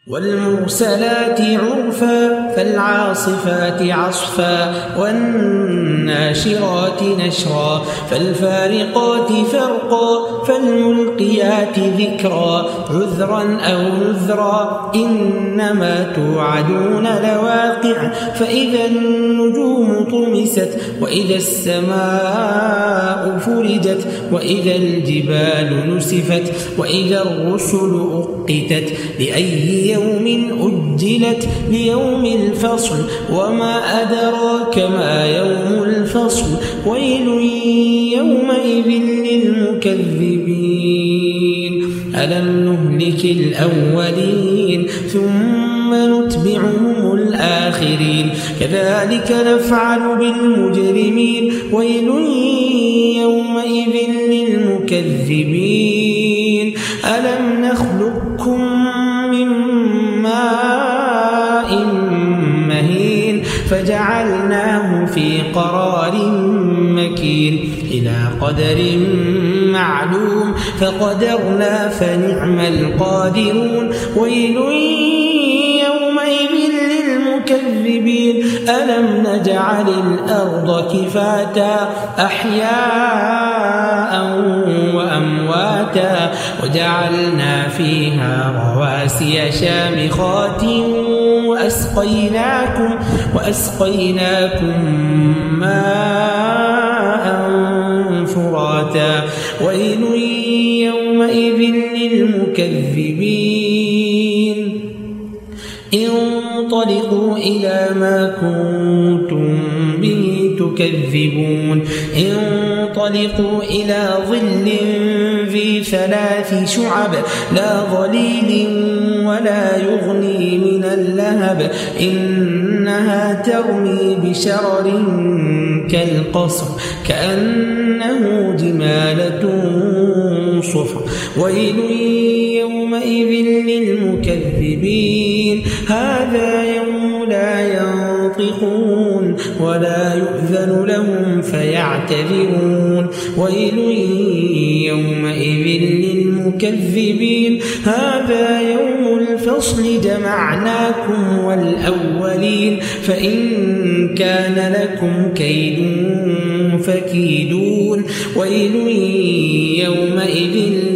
والمرسلات عرفا فالعاصفات عصفا والناشرات نشرا فالفارقات فرقا فالملقيات ذكرا عذرا أو نذرا إنما توعدون لواقع فإذا النجوم طمست وإذا السماء فرجت وإذا الجبال نسفت وإذا الرسل أقتت لأي يوم أجلت ليوم الفصل وما أدراك ما يوم الفصل ويل يومئذ للمكذبين ألم نهلك الأولين ثم نتبعهم الآخرين كذلك نفعل بالمجرمين ويل يومئذ للمكذبين ألم نخلقكم من ماء مهين فجعلناه في قرار مكين إلى قدر معلوم فقدرنا فنعم القادرون ويل يومئذ للمكذبين ألم نجعل الأرض كفاتا أحياء وأمواتا وجعلنا فيها رواسي شامخات وأسقيناكم ماء فراتا ويل يومئذ للمكذبين انطلقوا إلى ما كنتم به تكذبون انطلقوا إلى ظل ذي 3 شعب لا ظليل ولا يغني من اللهب إنها ترمي بشرر كالقصر كأنه جمالة صفر ويل يومئذ للمكذبين هذا يوم لا ينطقون ولا يؤذن لهم فيعتذرون ويل يومئذ للمكذبين هذا يوم الفصل جمعناكم والأولين فإن كان لكم كيد فكيدون ويل يومئذ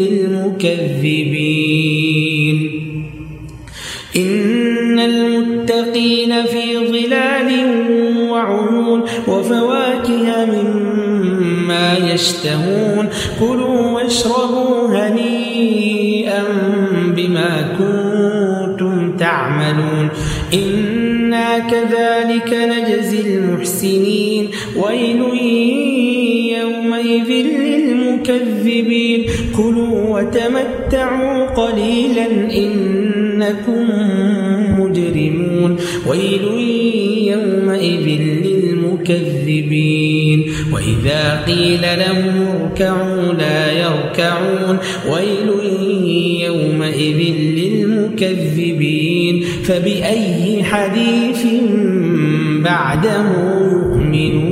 للمكذبين إن المتقين في ظلال وعيون وفواكه مما يشتهون كلوا واشربوا هنيئا بما كنتم تعملون إنا كذلك نجزي المحسنين ويل يومئذ للمكذبين كلوا وتمتعوا قليلا إنكم مجرمون ويل يومئذ للمكذبين وإذا قيل لهم اركعوا لا يركعون ويل يومئذ للمكذبين فبأي حديث بعده يؤمنون